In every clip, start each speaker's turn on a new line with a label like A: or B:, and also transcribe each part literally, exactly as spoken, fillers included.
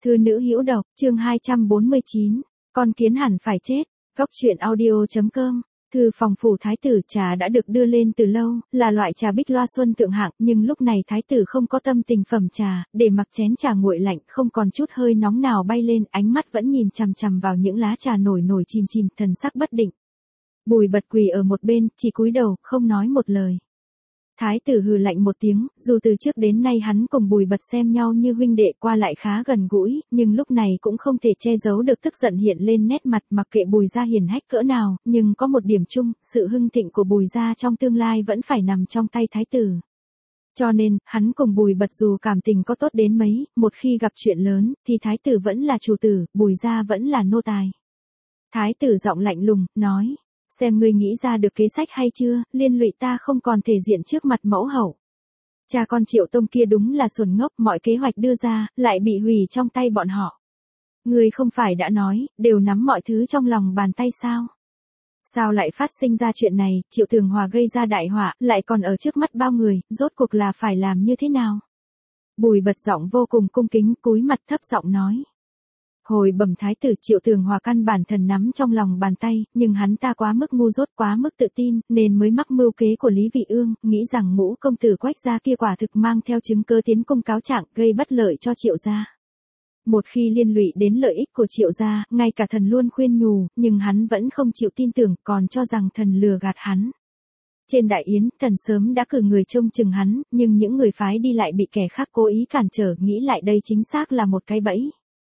A: Thư nữ hữu độc, chương hai trăm bốn mươi chín, con kiến hẳn phải chết. Góc truyện audio chấm com. Thư phòng phủ thái tử, trà đã được đưa lên từ lâu, là loại trà bích loa xuân thượng hạng, nhưng lúc này thái tử không có tâm tình phẩm trà, để mặc chén trà nguội lạnh, không còn chút hơi nóng nào bay lên, ánh mắt vẫn nhìn chằm chằm vào những lá trà nổi nổi chìm chìm, thần sắc bất định. Bùi Bật quỳ ở một bên, chỉ cúi đầu, không nói một lời. Thái tử hừ lạnh một tiếng, dù từ trước đến nay hắn cùng Bùi Bật xem nhau như huynh đệ, qua lại khá gần gũi, nhưng lúc này cũng không thể che giấu được tức giận hiện lên nét mặt. Mặc kệ Bùi gia hiển hách cỡ nào, nhưng có một điểm chung, sự hưng thịnh của Bùi gia trong tương lai vẫn phải nằm trong tay thái tử. Cho nên, hắn cùng Bùi Bật dù cảm tình có tốt đến mấy, một khi gặp chuyện lớn, thì thái tử vẫn là chủ tử, Bùi gia vẫn là nô tài. Thái tử giọng lạnh lùng, nói: xem ngươi nghĩ ra được kế sách hay chưa, liên lụy ta không còn thể diện trước mặt mẫu hậu. Cha con Triệu Tông kia đúng là xuẩn ngốc, mọi kế hoạch đưa ra, lại bị hủy trong tay bọn họ. Ngươi không phải đã nói, đều nắm mọi thứ trong lòng bàn tay sao? Sao lại phát sinh ra chuyện này, Triệu Tường Hòa gây ra đại họa, lại còn ở trước mắt bao người, rốt cuộc là phải làm như thế nào? Bùi Bật giọng vô cùng cung kính, cúi mặt thấp giọng nói. Hồi bẩm thái tử, Triệu Tường Hòa căn bản thần nắm trong lòng bàn tay, nhưng hắn ta quá mức ngu dốt, quá mức tự tin, nên mới mắc mưu kế của Lý Vị Ương, nghĩ rằng ngũ công tử Quách gia kia quả thực mang theo chứng cứ tiến công cáo trạng, gây bất lợi cho Triệu gia. Một khi liên lụy đến lợi ích của Triệu gia, ngay cả thần luôn khuyên nhủ, nhưng hắn vẫn không chịu tin tưởng, còn cho rằng thần lừa gạt hắn. Trên đại yến, thần sớm đã cử người trông chừng hắn, nhưng những người phái đi lại bị kẻ khác cố ý cản trở, nghĩ lại đây chính xác là một cái bẫy.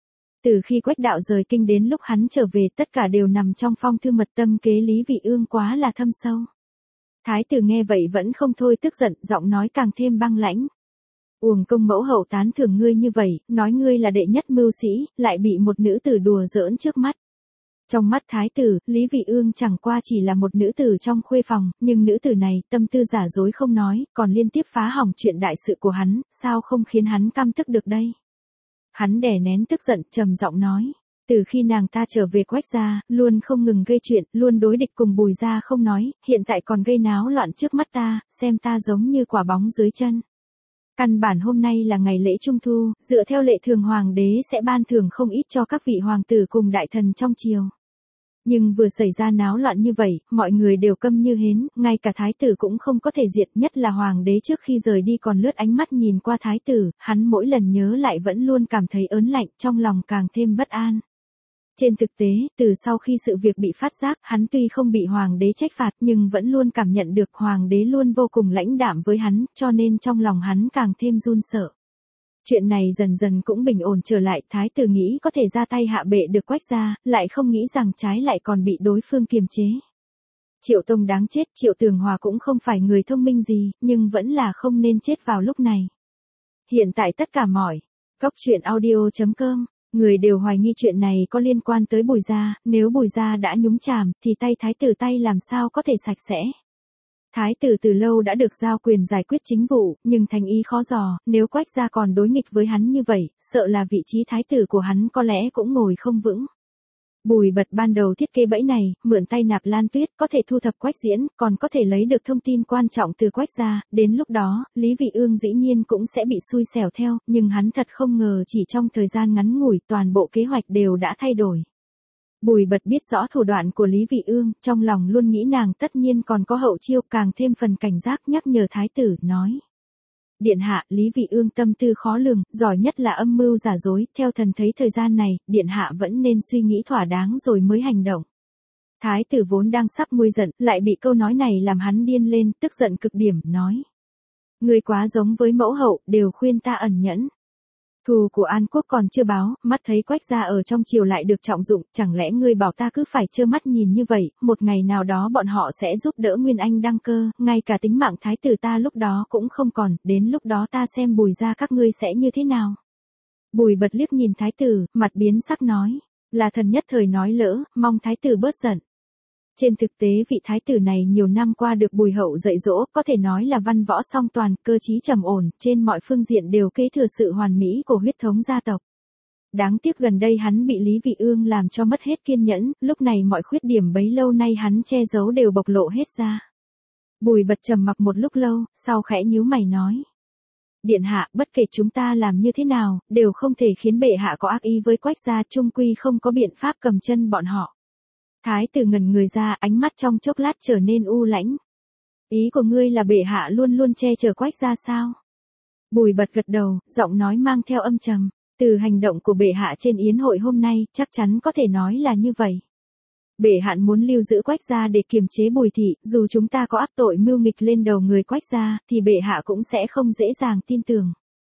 A: Từ khi Quách đạo rời kinh đến lúc hắn trở về, tất cả đều nằm trong phong thư mật, tâm kế Lý Vị Ương quá là thâm sâu. Thái tử nghe vậy vẫn không thôi tức giận, giọng nói càng thêm băng lãnh. Uổng công mẫu hậu tán thưởng ngươi như vậy, nói ngươi là đệ nhất mưu sĩ, lại bị một nữ tử đùa giỡn trước mắt. Trong mắt thái tử, Lý Vị Ương chẳng qua chỉ là một nữ tử trong khuê phòng, nhưng nữ tử này, tâm tư giả dối không nói, còn liên tiếp phá hỏng chuyện đại sự của hắn, sao không khiến hắn căm tức được đây? Hắn đè nén tức giận, trầm giọng nói, từ khi nàng ta trở về Quách gia, luôn không ngừng gây chuyện, luôn đối địch cùng Bùi gia không nói, hiện tại còn gây náo loạn trước mắt ta, xem ta giống như quả bóng dưới chân. Căn bản hôm nay là ngày lễ Trung Thu, dựa theo lệ thường hoàng đế sẽ ban thưởng không ít cho các vị hoàng tử cùng đại thần trong triều. Nhưng vừa xảy ra náo loạn như vậy, mọi người đều câm như hến, ngay cả thái tử cũng không có thể diệt, nhất là hoàng đế trước khi rời đi còn lướt ánh mắt nhìn qua thái tử, hắn mỗi lần nhớ lại vẫn luôn cảm thấy ớn lạnh, trong lòng càng thêm bất an. Trên thực tế, từ sau khi sự việc bị phát giác, hắn tuy không bị hoàng đế trách phạt nhưng vẫn luôn cảm nhận được hoàng đế luôn vô cùng lãnh đạm với hắn, cho nên trong lòng hắn càng thêm run sợ. Chuyện này dần dần cũng bình ổn trở lại, thái tử nghĩ có thể ra tay hạ bệ được Quách gia, lại không nghĩ rằng trái lại còn bị đối phương kiềm chế. Triệu Tông đáng chết, Triệu Tường Hòa cũng không phải người thông minh gì, nhưng vẫn là không nên chết vào lúc này. Hiện tại tất cả mọi góc truyện audio chấm com, người đều hoài nghi chuyện này có liên quan tới Bùi gia, nếu Bùi gia đã nhúng chàm, thì tay thái tử tay làm sao có thể sạch sẽ. Thái tử từ lâu đã được giao quyền giải quyết chính vụ, nhưng thành ý khó dò, nếu Quách gia còn đối nghịch với hắn như vậy, sợ là vị trí thái tử của hắn có lẽ cũng ngồi không vững. Bùi Bật ban đầu thiết kế bẫy này, mượn tay Nạp Lan Tuyết, có thể thu thập Quách Diễn, còn có thể lấy được thông tin quan trọng từ Quách gia, đến lúc đó, Lý Vị Ương dĩ nhiên cũng sẽ bị xui xẻo theo, nhưng hắn thật không ngờ chỉ trong thời gian ngắn ngủi, toàn bộ kế hoạch đều đã thay đổi. Bùi Bật biết rõ thủ đoạn của Lý Vị Ương, trong lòng luôn nghĩ nàng tất nhiên còn có hậu chiêu, càng thêm phần cảnh giác, nhắc nhở thái tử, nói. Điện hạ, Lý Vị Ương tâm tư khó lường, giỏi nhất là âm mưu giả dối, theo thần thấy thời gian này, điện hạ vẫn nên suy nghĩ thỏa đáng rồi mới hành động. Thái tử vốn đang sắp nguôi giận, lại bị câu nói này làm hắn điên lên, tức giận cực điểm, nói. Ngươi quá giống với mẫu hậu, đều khuyên ta ẩn nhẫn. Thù của An Quốc còn chưa báo, mắt thấy Quách gia ở trong triều lại được trọng dụng, chẳng lẽ ngươi bảo ta cứ phải trơ mắt nhìn như vậy, một ngày nào đó bọn họ sẽ giúp đỡ Nguyên Anh đăng cơ, ngay cả tính mạng thái tử ta lúc đó cũng không còn, đến lúc đó ta xem Bùi gia các ngươi sẽ như thế nào. Bùi Bật liếc nhìn thái tử, mặt biến sắc nói, là thần nhất thời nói lỡ, mong thái tử bớt giận. Trên thực tế vị thái tử này nhiều năm qua được Bùi hậu dạy dỗ, có thể nói là văn võ song toàn, cơ trí trầm ổn, trên mọi phương diện đều kế thừa sự hoàn mỹ của huyết thống gia tộc. Đáng tiếc gần đây hắn bị Lý Vị Ương làm cho mất hết kiên nhẫn, lúc này mọi khuyết điểm bấy lâu nay hắn che giấu đều bộc lộ hết ra. Bùi Bật trầm mặc một lúc lâu, sau khẽ nhíu mày nói. Điện hạ, bất kể chúng ta làm như thế nào, đều không thể khiến bệ hạ có ác ý với Quách gia, chung quy không có biện pháp cầm chân bọn họ. Thái tử ngẩn người ra, ánh mắt trong chốc lát trở nên u lãnh. Ý của ngươi là bệ hạ luôn luôn che chở Quách gia sao? Bùi Bật gật đầu, giọng nói mang theo âm trầm. Từ hành động của bệ hạ trên yến hội hôm nay, chắc chắn có thể nói là như vậy. Bệ hạ muốn lưu giữ Quách gia để kiềm chế Bùi thị, dù chúng ta có áp tội mưu nghịch lên đầu người Quách gia, thì bệ hạ cũng sẽ không dễ dàng tin tưởng.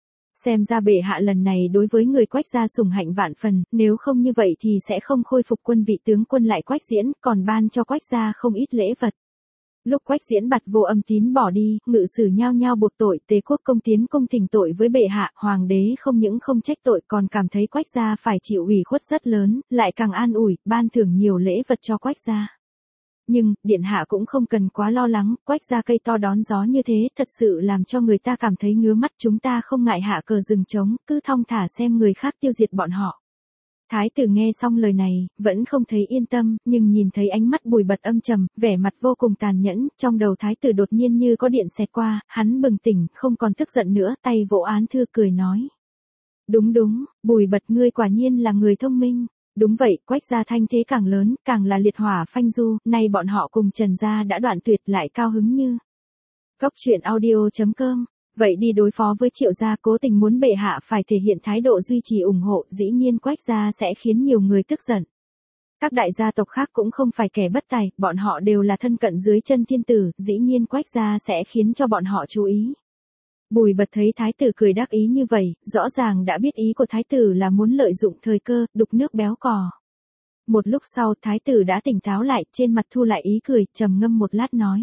A: Xem ra bệ hạ lần này đối với người Quách gia sủng hạnh vạn phần, nếu không như vậy thì sẽ không khôi phục quân vị tướng quân lại Quách Diễn, còn ban cho Quách gia không ít lễ vật. Lúc Quách Diễn bặt Vô Âm Tín bỏ đi, ngự sử nhao nhao buộc tội, Tề Quốc công tiến công thỉnh tội với bệ hạ, hoàng đế không những không trách tội còn cảm thấy Quách gia phải chịu ủy khuất rất lớn, lại càng an ủi, ban thưởng nhiều lễ vật cho Quách gia. Nhưng, điện hạ cũng không cần quá lo lắng, Quách gia cây to đón gió như thế, thật sự làm cho người ta cảm thấy ngứa mắt, chúng ta không ngại hạ cờ rừng trống, cứ thong thả xem người khác tiêu diệt bọn họ. Thái tử nghe xong lời này, vẫn không thấy yên tâm, nhưng nhìn thấy ánh mắt Bùi Bật âm trầm, vẻ mặt vô cùng tàn nhẫn, trong đầu thái tử đột nhiên như có điện xẹt qua, hắn bừng tỉnh, không còn tức giận nữa, tay vỗ án thư cười nói. Đúng đúng, Bùi Bật ngươi quả nhiên là người thông minh. Đúng vậy, Quách gia thanh thế càng lớn, càng là liệt hỏa phanh du, nay bọn họ cùng Trần gia đã đoạn tuyệt lại cao hứng như. Góc truyện audio chấm com. Vậy đi đối phó với Triệu gia, cố tình muốn bệ hạ phải thể hiện thái độ duy trì ủng hộ, dĩ nhiên Quách gia sẽ khiến nhiều người tức giận. Các đại gia tộc khác cũng không phải kẻ bất tài, bọn họ đều là thân cận dưới chân thiên tử, dĩ nhiên Quách gia sẽ khiến cho bọn họ chú ý. Bùi Bật thấy thái tử cười đắc ý như vậy, rõ ràng đã biết ý của thái tử là muốn lợi dụng thời cơ, đục nước béo cò. Một lúc sau thái tử đã tỉnh táo lại, trên mặt thu lại ý cười, trầm ngâm một lát nói.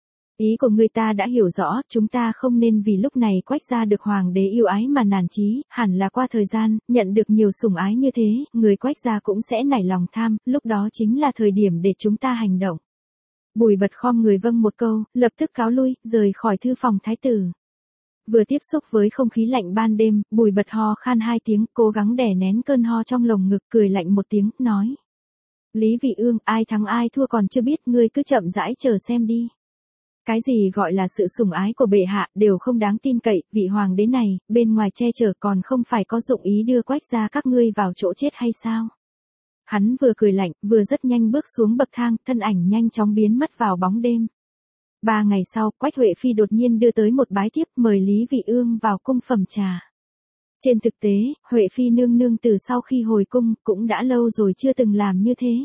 A: Ý của người ta đã hiểu rõ, chúng ta không nên vì lúc này Quách gia được hoàng đế yêu ái mà nản chí, hẳn là qua thời gian, nhận được nhiều sủng ái như thế, người Quách gia cũng sẽ nảy lòng tham, lúc đó chính là thời điểm để chúng ta hành động. Bùi Bật khom người vâng một câu, lập tức cáo lui, rời khỏi thư phòng thái tử. Vừa tiếp xúc với không khí lạnh ban đêm, Bùi Bật ho khan hai tiếng, cố gắng đè nén cơn ho trong lồng ngực, cười lạnh một tiếng, nói. Lý Vị Ương, ai thắng ai thua còn chưa biết, ngươi cứ chậm rãi chờ xem đi. Cái gì gọi là sự sủng ái của bệ hạ, đều không đáng tin cậy, vị hoàng đế này, bên ngoài che chở còn không phải có dụng ý đưa Quách gia các ngươi vào chỗ chết hay sao? Hắn vừa cười lạnh, vừa rất nhanh bước xuống bậc thang, thân ảnh nhanh chóng biến mất vào bóng đêm. Ba ngày sau, Quách Huệ Phi đột nhiên đưa tới một bái thiếp mời Lý Vị Ương vào cung phẩm trà. Trên thực tế, Huệ Phi nương nương từ sau khi hồi cung, cũng đã lâu rồi chưa từng làm như thế.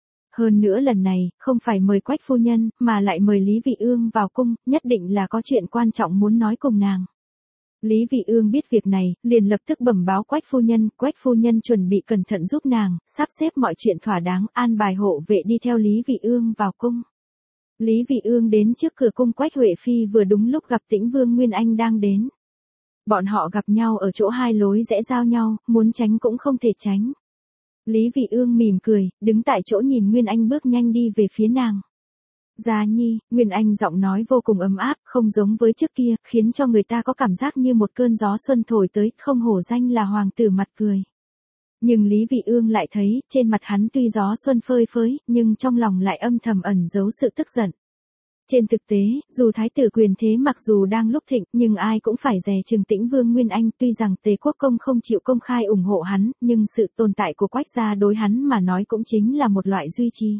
A: Hơn nữa lần này, không phải mời Quách phu nhân, mà lại mời Lý Vị Ương vào cung, nhất định là có chuyện quan trọng muốn nói cùng nàng. Lý Vị Ương biết việc này, liền lập tức bẩm báo Quách phu nhân, Quách phu nhân chuẩn bị cẩn thận giúp nàng, sắp xếp mọi chuyện thỏa đáng, an bài hộ vệ đi theo Lý Vị Ương vào cung. Lý Vị Ương đến trước cửa cung, Quách Huệ Phi vừa đúng lúc gặp Tĩnh Vương Nguyên Anh đang đến. Bọn họ gặp nhau ở chỗ hai lối rẽ giao nhau, muốn tránh cũng không thể tránh. Lý Vị Ương mỉm cười, đứng tại chỗ nhìn Nguyên Anh bước nhanh đi về phía nàng. Gia Nhi, Nguyên Anh giọng nói vô cùng ấm áp, không giống với trước kia, khiến cho người ta có cảm giác như một cơn gió xuân thổi tới, không hổ danh là hoàng tử mặt cười. Nhưng Lý Vị Ương lại thấy, trên mặt hắn tuy gió xuân phơi phới, nhưng trong lòng lại âm thầm ẩn giấu sự tức giận. Trên thực tế, dù thái tử quyền thế mặc dù đang lúc thịnh, nhưng ai cũng phải dè chừng Tĩnh Vương Nguyên Anh, tuy rằng Tề Quốc công không chịu công khai ủng hộ hắn, nhưng sự tồn tại của Quách gia đối hắn mà nói cũng chính là một loại duy trì.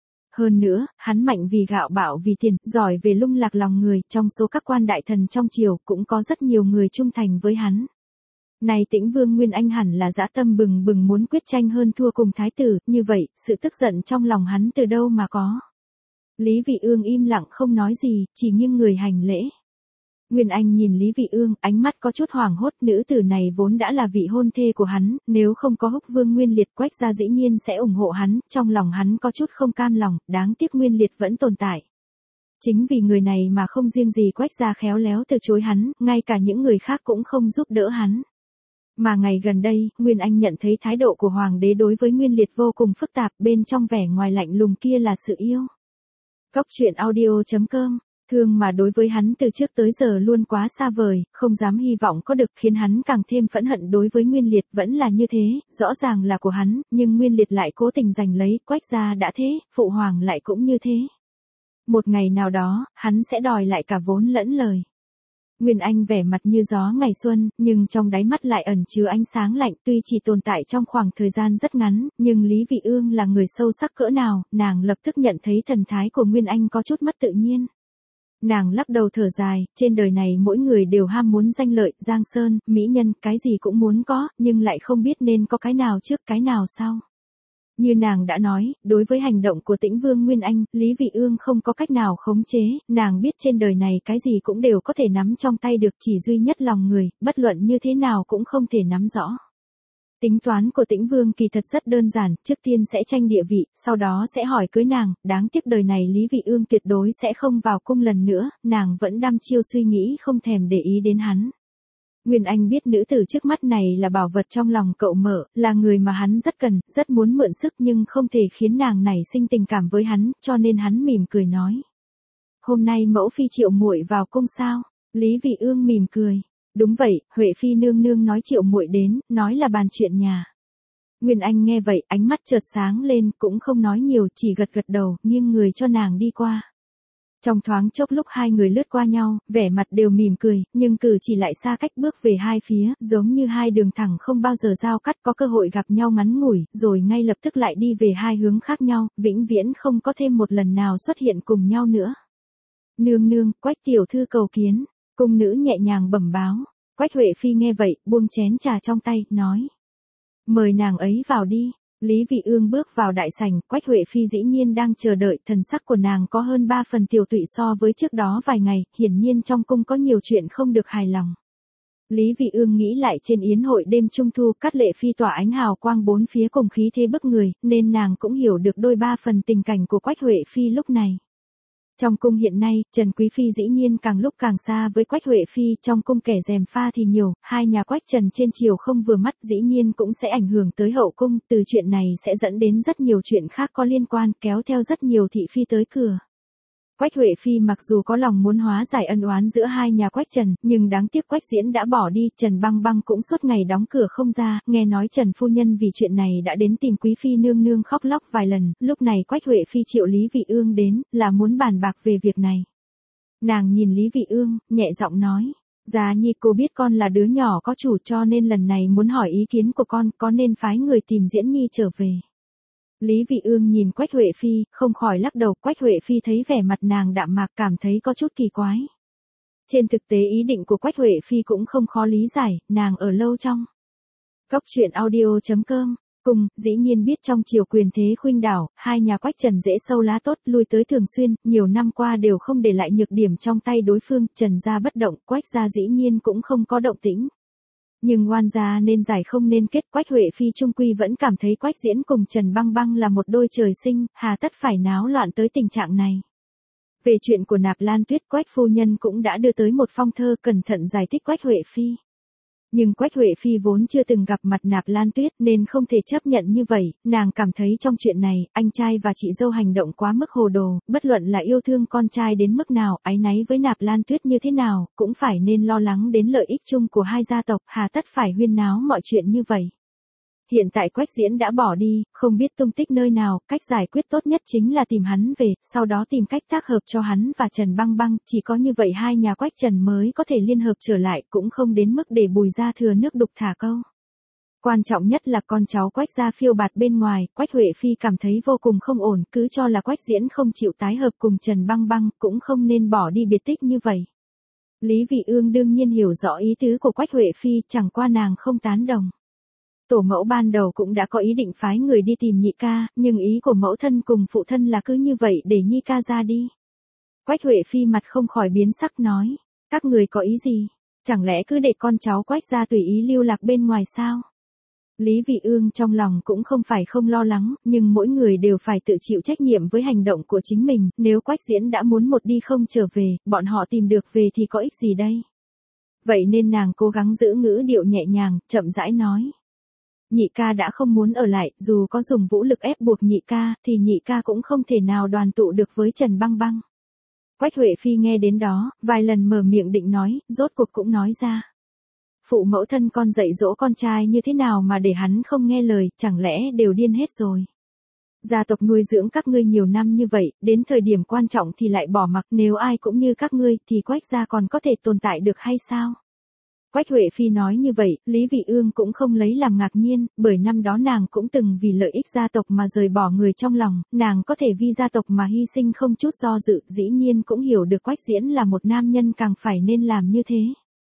A: Hơn nữa, hắn mạnh vì gạo bạo vì tiền, giỏi về lung lạc lòng người, trong số các quan đại thần trong triều cũng có rất nhiều người trung thành với hắn. Này Tĩnh Vương Nguyên Anh hẳn là dã tâm bừng bừng muốn quyết tranh hơn thua cùng thái tử, như vậy, sự tức giận trong lòng hắn từ đâu mà có. Lý Vị Ương im lặng không nói gì, chỉ nghiêng người hành lễ. Nguyên Anh nhìn Lý Vị Ương, ánh mắt có chút hoảng hốt, nữ tử này vốn đã là vị hôn thê của hắn, nếu không có Húc Vương Nguyên Liệt, Quách gia dĩ nhiên sẽ ủng hộ hắn, trong lòng hắn có chút không cam lòng, đáng tiếc Nguyên Liệt vẫn tồn tại. Chính vì người này mà không riêng gì Quách gia khéo léo từ chối hắn, ngay cả những người khác cũng không giúp đỡ hắn. Mà ngày gần đây, Nguyên Anh nhận thấy thái độ của hoàng đế đối với Nguyên Liệt vô cùng phức tạp, bên trong vẻ ngoài lạnh lùng kia là sự yêu. Góc truyện audio chấm com, thương mà đối với hắn từ trước tới giờ luôn quá xa vời, không dám hy vọng có được, khiến hắn càng thêm phẫn hận đối với Nguyên Liệt, vẫn là như thế, rõ ràng là của hắn, nhưng Nguyên Liệt lại cố tình giành lấy, Quách gia đã thế, phụ hoàng lại cũng như thế. Một ngày nào đó, hắn sẽ đòi lại cả vốn lẫn lời. Nguyên Anh vẻ mặt như gió ngày xuân, nhưng trong đáy mắt lại ẩn chứa ánh sáng lạnh, tuy chỉ tồn tại trong khoảng thời gian rất ngắn, nhưng Lý Vị Ương là người sâu sắc cỡ nào, nàng lập tức nhận thấy thần thái của Nguyên Anh có chút mất tự nhiên. Nàng lắc đầu thở dài, trên đời này mỗi người đều ham muốn danh lợi, giang sơn, mỹ nhân, cái gì cũng muốn có, nhưng lại không biết nên có cái nào trước cái nào sau. Như nàng đã nói, đối với hành động của Tĩnh Vương Nguyên Anh, Lý Vị Ương không có cách nào khống chế, nàng biết trên đời này cái gì cũng đều có thể nắm trong tay được, chỉ duy nhất lòng người, bất luận như thế nào cũng không thể nắm rõ. Tính toán của Tĩnh Vương kỳ thật rất đơn giản, trước tiên sẽ tranh địa vị, sau đó sẽ hỏi cưới nàng, đáng tiếc đời này Lý Vị Ương tuyệt đối sẽ không vào cung lần nữa, nàng vẫn đăm chiêu suy nghĩ không thèm để ý đến hắn. Nguyên Anh biết nữ tử trước mắt này là bảo vật trong lòng cậu mở, là người mà hắn rất cần, rất muốn mượn sức nhưng không thể khiến nàng nảy sinh tình cảm với hắn, cho nên hắn mỉm cười nói. Hôm nay mẫu phi triệu muội vào cung sao? Lý Vị Ương mỉm cười. Đúng vậy, Huệ phi nương nương nói triệu muội đến, nói là bàn chuyện nhà. Nguyên Anh nghe vậy, ánh mắt chợt sáng lên, cũng không nói nhiều, chỉ gật gật đầu, nghiêng người cho nàng đi qua. Trong thoáng chốc lúc hai người lướt qua nhau, vẻ mặt đều mỉm cười, nhưng cử chỉ lại xa cách bước về hai phía, giống như hai đường thẳng không bao giờ giao cắt, có cơ hội gặp nhau ngắn ngủi, rồi ngay lập tức lại đi về hai hướng khác nhau, vĩnh viễn không có thêm một lần nào xuất hiện cùng nhau nữa. Nương nương, Quách tiểu thư cầu kiến, cung nữ nhẹ nhàng bẩm báo. Quách Huệ phi nghe vậy, buông chén trà trong tay, nói: "Mời nàng ấy vào đi." Lý Vị Ương bước vào đại sảnh, Quách Huệ phi dĩ nhiên đang chờ đợi, thần sắc của nàng có hơn ba phần tiều tụy so với trước đó vài ngày, hiển nhiên trong cung có nhiều chuyện không được hài lòng. Lý Vị Ương nghĩ lại trên yến hội đêm trung thu, Cát Lệ phi tỏa ánh hào quang bốn phía cùng khí thế bức người, nên nàng cũng hiểu được đôi ba phần tình cảnh của Quách Huệ phi lúc này. Trong cung hiện nay, Trần Quý Phi dĩ nhiên càng lúc càng xa với Quách Huệ Phi, trong cung kẻ gièm pha thì nhiều, hai nhà Quách Trần trên triều không vừa mắt dĩ nhiên cũng sẽ ảnh hưởng tới hậu cung, từ chuyện này sẽ dẫn đến rất nhiều chuyện khác có liên quan, kéo theo rất nhiều thị phi tới cửa. Quách Huệ Phi mặc dù có lòng muốn hóa giải ân oán giữa hai nhà Quách Trần, nhưng đáng tiếc Quách Diễn đã bỏ đi, Trần Băng Băng cũng suốt ngày đóng cửa không ra, nghe nói Trần phu nhân vì chuyện này đã đến tìm Quý Phi nương nương khóc lóc vài lần, lúc này Quách Huệ Phi triệu Lý Vị Ương đến, là muốn bàn bạc về việc này. Nàng nhìn Lý Vị Ương, nhẹ giọng nói, Giá Nhi cô biết con là đứa nhỏ có chủ cho nên lần này muốn hỏi ý kiến của con, có nên phái người tìm Diễn Nhi trở về. Lý Vị Ương nhìn Quách Huệ Phi, không khỏi lắc đầu, Quách Huệ Phi thấy vẻ mặt nàng đạm mạc cảm thấy có chút kỳ quái. Trên thực tế ý định của Quách Huệ Phi cũng không khó lý giải, nàng ở lâu trong. Góc truyện audio chấm com, cùng, dĩ nhiên biết trong triều quyền thế khuynh đảo, hai nhà Quách Trần dễ sâu lá tốt, lui tới thường xuyên, nhiều năm qua đều không để lại nhược điểm trong tay đối phương, Trần gia bất động, Quách gia dĩ nhiên cũng không có động tĩnh. Nhưng oan gia nên giải không nên kết, Quách Huệ Phi trung quy vẫn cảm thấy Quách Diễn cùng Trần Băng Băng là một đôi trời sinh, hà tất phải náo loạn tới tình trạng này. Về chuyện của Nạp Lan Tuyết, Quách phu nhân cũng đã đưa tới một phong thơ cẩn thận giải thích Quách Huệ Phi. Nhưng Quách Huệ Phi vốn chưa từng gặp mặt Nạp Lan Tuyết nên không thể chấp nhận như vậy, nàng cảm thấy trong chuyện này, anh trai và chị dâu hành động quá mức hồ đồ, bất luận là yêu thương con trai đến mức nào, áy náy với Nạp Lan Tuyết như thế nào, cũng phải nên lo lắng đến lợi ích chung của hai gia tộc, hà tất phải huyên náo mọi chuyện như vậy. Hiện tại Quách Diễn đã bỏ đi, không biết tung tích nơi nào, cách giải quyết tốt nhất chính là tìm hắn về, sau đó tìm cách tác hợp cho hắn và Trần Băng Băng, chỉ có như vậy hai nhà Quách Trần mới có thể liên hợp trở lại, cũng không đến mức để Bùi gia thừa nước đục thả câu. Quan trọng nhất là con cháu Quách gia phiêu bạt bên ngoài, Quách Huệ Phi cảm thấy vô cùng không ổn, cứ cho là Quách Diễn không chịu tái hợp cùng Trần Băng Băng, cũng không nên bỏ đi biệt tích như vậy. Lý Vị Ương đương nhiên hiểu rõ ý tứ của Quách Huệ Phi, chẳng qua nàng không tán đồng. Tổ mẫu ban đầu cũng đã có ý định phái người đi tìm nhị ca, nhưng ý của mẫu thân cùng phụ thân là cứ như vậy để nhi ca ra đi. Quách Huệ Phi mặt không khỏi biến sắc nói, các người có ý gì? Chẳng lẽ cứ để con cháu Quách ra tùy ý lưu lạc bên ngoài sao? Lý Vị Ương trong lòng cũng không phải không lo lắng, nhưng mỗi người đều phải tự chịu trách nhiệm với hành động của chính mình, nếu Quách Diễn đã muốn một đi không trở về, bọn họ tìm được về thì có ích gì đây? Vậy nên nàng cố gắng giữ ngữ điệu nhẹ nhàng, chậm rãi nói. Nhị ca đã không muốn ở lại, dù có dùng vũ lực ép buộc nhị ca, thì nhị ca cũng không thể nào đoàn tụ được với Trần Băng Băng. Quách Huệ Phi nghe đến đó, vài lần mở miệng định nói, rốt cuộc cũng nói ra. Phụ mẫu thân con dạy dỗ con trai như thế nào mà để hắn không nghe lời, chẳng lẽ đều điên hết rồi. Gia tộc nuôi dưỡng các ngươi nhiều năm như vậy, đến thời điểm quan trọng thì lại bỏ mặc, nếu ai cũng như các ngươi thì Quách gia còn có thể tồn tại được hay sao? Quách Huệ Phi nói như vậy, Lý Vị Ương cũng không lấy làm ngạc nhiên, bởi năm đó nàng cũng từng vì lợi ích gia tộc mà rời bỏ người trong lòng, nàng có thể vì gia tộc mà hy sinh không chút do dự, dĩ nhiên cũng hiểu được Quách Diễn là một nam nhân càng phải nên làm như thế.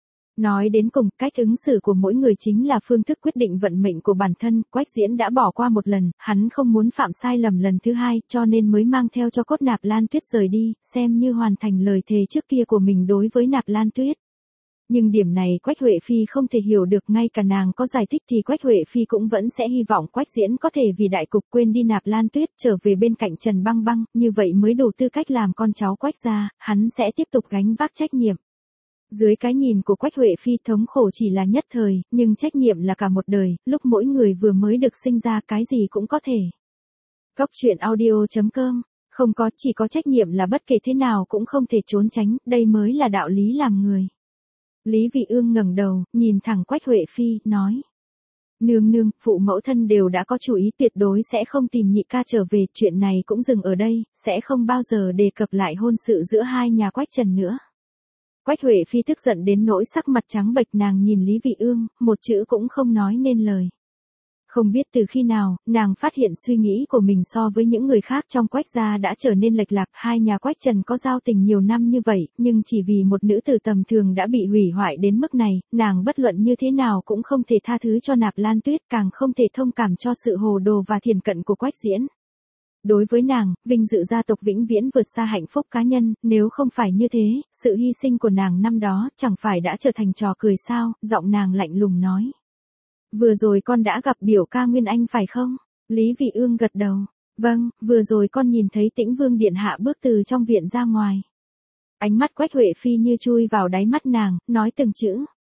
A: Nói đến cùng, cách ứng xử của mỗi người chính là phương thức quyết định vận mệnh của bản thân, Quách Diễn đã bỏ qua một lần, hắn không muốn phạm sai lầm lần thứ hai, cho nên mới mang theo cho cốt Nạp Lan Tuyết rời đi, xem như hoàn thành lời thề trước kia của mình đối với Nạp Lan Tuyết. Nhưng điểm này Quách Huệ Phi không thể hiểu được, ngay cả nàng có giải thích thì Quách Huệ Phi cũng vẫn sẽ hy vọng Quách Diễn có thể vì đại cục quên đi Nạp Lan Tuyết trở về bên cạnh Trần Băng Băng, như vậy mới đủ tư cách làm con cháu Quách gia, hắn sẽ tiếp tục gánh vác trách nhiệm. Dưới cái nhìn của Quách Huệ Phi, thống khổ chỉ là nhất thời, nhưng trách nhiệm là cả một đời, lúc mỗi người vừa mới được sinh ra cái gì cũng có thể. Góc truyện audio chấm com, không có, chỉ có trách nhiệm là bất kể thế nào cũng không thể trốn tránh, đây mới là đạo lý làm người. Lý Vị Ương ngẩng đầu, nhìn thẳng Quách Huệ Phi, nói. Nương nương, phụ mẫu thân đều đã có chủ ý, tuyệt đối sẽ không tìm nhị ca trở về, chuyện này cũng dừng ở đây, sẽ không bao giờ đề cập lại hôn sự giữa hai nhà Quách Trần nữa. Quách Huệ Phi tức giận đến nỗi sắc mặt trắng bệch, nàng nhìn Lý Vị Ương, một chữ cũng không nói nên lời. Không biết từ khi nào, nàng phát hiện suy nghĩ của mình so với những người khác trong Quách gia đã trở nên lệch lạc, hai nhà Quách Trần có giao tình nhiều năm như vậy, nhưng chỉ vì một nữ tử tầm thường đã bị hủy hoại đến mức này, nàng bất luận như thế nào cũng không thể tha thứ cho Nạp Lan Tuyết, càng không thể thông cảm cho sự hồ đồ và thiển cận của Quách Diễn. Đối với nàng, vinh dự gia tộc vĩnh viễn vượt xa hạnh phúc cá nhân, nếu không phải như thế, sự hy sinh của nàng năm đó chẳng phải đã trở thành trò cười sao, giọng nàng lạnh lùng nói. Vừa rồi con đã gặp biểu ca Nguyên Anh phải không? Lý Vị Ương gật đầu. Vâng, vừa rồi con nhìn thấy Tĩnh Vương điện hạ bước từ trong viện ra ngoài. Ánh mắt Quách Huệ Phi như chui vào đáy mắt nàng, nói từng chữ.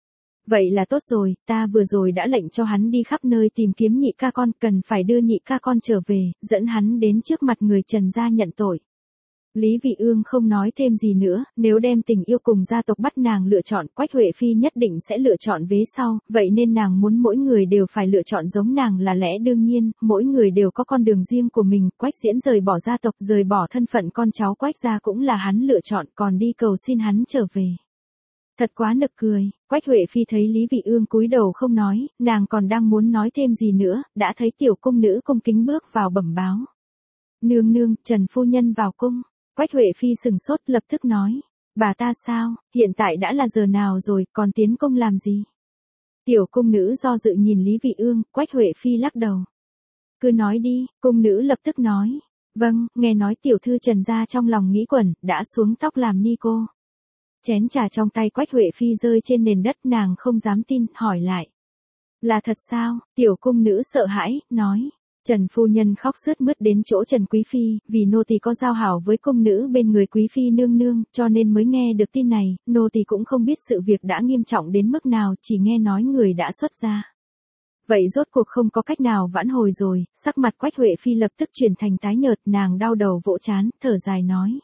A: Vậy là tốt rồi, ta vừa rồi đã lệnh cho hắn đi khắp nơi tìm kiếm nhị ca con, cần phải đưa nhị ca con trở về, dẫn hắn đến trước mặt người Trần gia nhận tội. Lý Vị Ương không nói thêm gì nữa, nếu đem tình yêu cùng gia tộc bắt nàng lựa chọn, Quách Huệ Phi nhất định sẽ lựa chọn vế sau, vậy nên nàng muốn mỗi người đều phải lựa chọn giống nàng là lẽ đương nhiên, mỗi người đều có con đường riêng của mình, Quách Diễn rời bỏ gia tộc, rời bỏ thân phận con cháu Quách gia cũng là hắn lựa chọn, còn đi cầu xin hắn trở về. Thật quá nực cười, Quách Huệ Phi thấy Lý Vị Ương cúi đầu không nói, nàng còn đang muốn nói thêm gì nữa, đã thấy tiểu cung nữ cung kính bước vào bẩm báo. Nương nương, Trần phu nhân vào cung. Quách Huệ Phi sừng sốt lập tức nói, bà ta sao, hiện tại đã là giờ nào rồi, còn tiến cung làm gì? Tiểu cung nữ do dự nhìn Lý Vị Ương, Quách Huệ Phi lắc đầu. Cứ nói đi, cung nữ lập tức nói, vâng, nghe nói tiểu thư Trần gia trong lòng nghĩ quẩn, đã xuống tóc làm ni cô. Chén trà trong tay Quách Huệ Phi rơi trên nền đất, nàng không dám tin, hỏi lại. Là thật sao? Tiểu cung nữ sợ hãi, nói. Trần phu nhân khóc sướt mướt đến chỗ Trần Quý Phi, vì nô tỳ có giao hảo với cung nữ bên người Quý Phi nương nương, cho nên mới nghe được tin này, nô tỳ cũng không biết sự việc đã nghiêm trọng đến mức nào, chỉ nghe nói người đã xuất gia. Vậy rốt cuộc không có cách nào vãn hồi rồi, sắc mặt Quách Huệ Phi lập tức chuyển thành tái nhợt, nàng đau đầu vỗ trán, thở dài nói.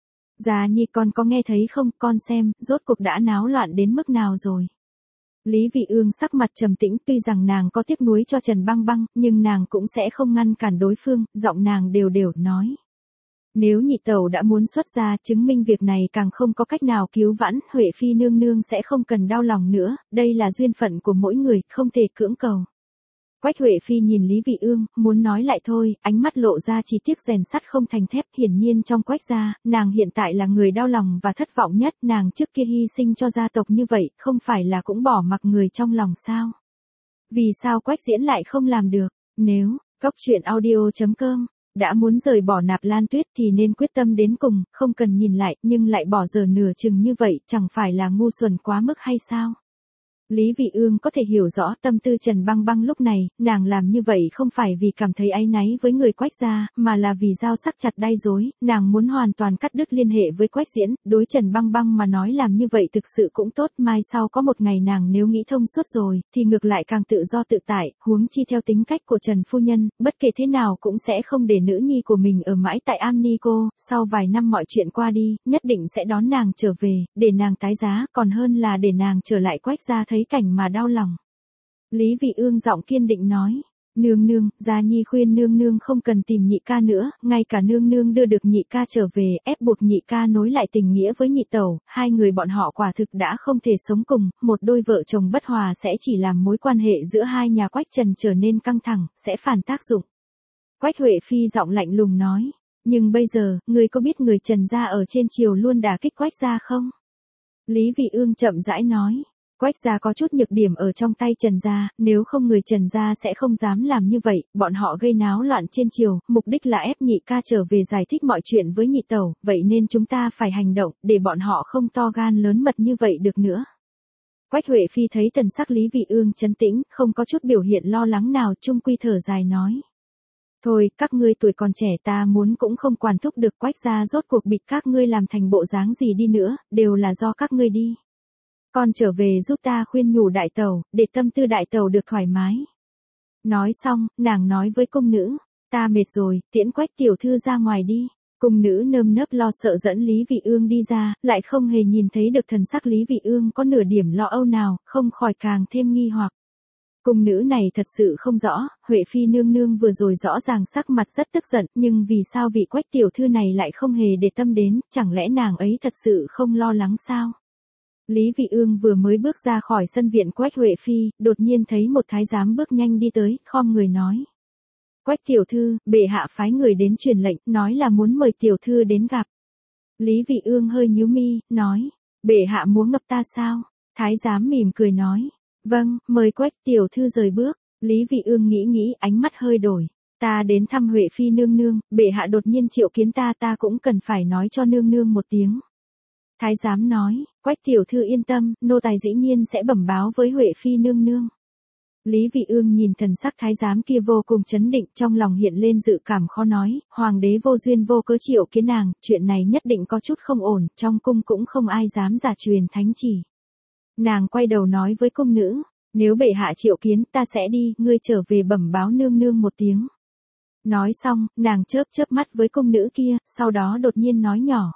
A: Già nhi con có nghe thấy không, con xem, rốt cuộc đã náo loạn đến mức nào rồi. Lý Vị Ương sắc mặt trầm tĩnh, tuy rằng nàng có tiếc nuối cho Trần Băng Băng, nhưng nàng cũng sẽ không ngăn cản đối phương, giọng nàng đều đều nói. Nếu nhị tẩu đã muốn xuất gia, chứng minh việc này càng không có cách nào cứu vãn, Huệ Phi nương nương sẽ không cần đau lòng nữa, đây là duyên phận của mỗi người, không thể cưỡng cầu. Quách Huệ Phi nhìn Lý Vị Ương, muốn nói lại thôi, ánh mắt lộ ra chỉ tiếc rèn sắt không thành thép, hiển nhiên trong Quách gia, nàng hiện tại là người đau lòng và thất vọng nhất, nàng trước kia hy sinh cho gia tộc như vậy, không phải là cũng bỏ mặc người trong lòng sao? Vì sao Quách Diễn lại không làm được? Nếu, góc truyện audio chấm com, đã muốn rời bỏ Nạp Lan Tuyết thì nên quyết tâm đến cùng, không cần nhìn lại, nhưng lại bỏ giờ nửa chừng như vậy, chẳng phải là ngu xuẩn quá mức hay sao? Lý Vị Ương có thể hiểu rõ tâm tư Trần Băng Băng lúc này, nàng làm như vậy không phải vì cảm thấy áy náy với người Quách gia, mà là vì dao sắc chặt đay rối, nàng muốn hoàn toàn cắt đứt liên hệ với Quách Diễn, đối Trần Băng Băng mà nói làm như vậy thực sự cũng tốt, mai sau có một ngày nàng nếu nghĩ thông suốt rồi, thì ngược lại càng tự do tự tại, huống chi theo tính cách của Trần phu nhân, bất kể thế nào cũng sẽ không để nữ nhi của mình ở mãi tại Am Ni Cô, sau vài năm mọi chuyện qua đi, nhất định sẽ đón nàng trở về, để nàng tái giá, còn hơn là để nàng trở lại Quách gia thấy cảnh mà đau lòng. Lý Vị Ương giọng kiên định nói. Nương nương, Gia Nhi khuyên nương nương không cần tìm nhị ca nữa, ngay cả nương nương đưa được nhị ca trở về, ép buộc nhị ca nối lại tình nghĩa với nhị tẩu, hai người bọn họ quả thực đã không thể sống cùng, một đôi vợ chồng bất hòa sẽ chỉ làm mối quan hệ giữa hai nhà Quách Trần trở nên căng thẳng, sẽ phản tác dụng. Quách Huệ Phi giọng lạnh lùng nói, nhưng bây giờ, người có biết người Trần gia ở trên triều luôn đả kích Quách gia không? Lý Vị Ương chậm rãi nói. Quách gia có chút nhược điểm ở trong tay Trần gia, nếu không người Trần gia sẽ không dám làm như vậy, bọn họ gây náo loạn trên triều, mục đích là ép nhị ca trở về giải thích mọi chuyện với nhị tẩu, vậy nên chúng ta phải hành động, để bọn họ không to gan lớn mật như vậy được nữa. Quách Huệ Phi thấy thần sắc Lý Vị Ương trấn tĩnh, không có chút biểu hiện lo lắng nào, chung quy thở dài nói. Thôi, các ngươi tuổi còn trẻ ta muốn cũng không quản thúc được Quách gia rốt cuộc bị các ngươi làm thành bộ dáng gì đi nữa, đều là do các ngươi đi. Con trở về giúp ta khuyên nhủ đại tẩu, để tâm tư đại tẩu được thoải mái. Nói xong, nàng nói với cung nữ, ta mệt rồi, tiễn Quách tiểu thư ra ngoài đi. Cung nữ nơm nớp lo sợ dẫn Lý Vị Ương đi ra, lại không hề nhìn thấy được thần sắc Lý Vị Ương có nửa điểm lo âu nào, không khỏi càng thêm nghi hoặc. Cung nữ này thật sự không rõ, Huệ Phi nương nương vừa rồi rõ ràng sắc mặt rất tức giận, nhưng vì sao vị Quách tiểu thư này lại không hề để tâm đến, chẳng lẽ nàng ấy thật sự không lo lắng sao? Lý Vị Ương vừa mới bước ra khỏi sân viện Quách Huệ Phi, đột nhiên thấy một thái giám bước nhanh đi tới, khom người nói. Quách tiểu thư, bệ hạ phái người đến truyền lệnh, nói là muốn mời tiểu thư đến gặp. Lý Vị Ương hơi nhíu mi, nói, bệ hạ muốn gặp ta sao? Thái giám mỉm cười nói, vâng, mời Quách tiểu thư rời bước. Lý Vị Ương nghĩ nghĩ, ánh mắt hơi đổi. Ta đến thăm Huệ Phi nương nương, bệ hạ đột nhiên triệu kiến ta ta cũng cần phải nói cho nương nương một tiếng. Thái giám nói, Quách tiểu thư yên tâm, nô tài dĩ nhiên sẽ bẩm báo với Huệ Phi nương nương. Lý Vị Ương nhìn thần sắc thái giám kia vô cùng chấn định, trong lòng hiện lên dự cảm khó nói, hoàng đế vô duyên vô cớ triệu kiến nàng, chuyện này nhất định có chút không ổn, trong cung cũng không ai dám giả truyền thánh chỉ. Nàng quay đầu nói với cung nữ, nếu bệ hạ triệu kiến ta sẽ đi, ngươi trở về bẩm báo nương nương một tiếng. Nói xong, nàng chớp chớp mắt với cung nữ kia, sau đó đột nhiên nói nhỏ.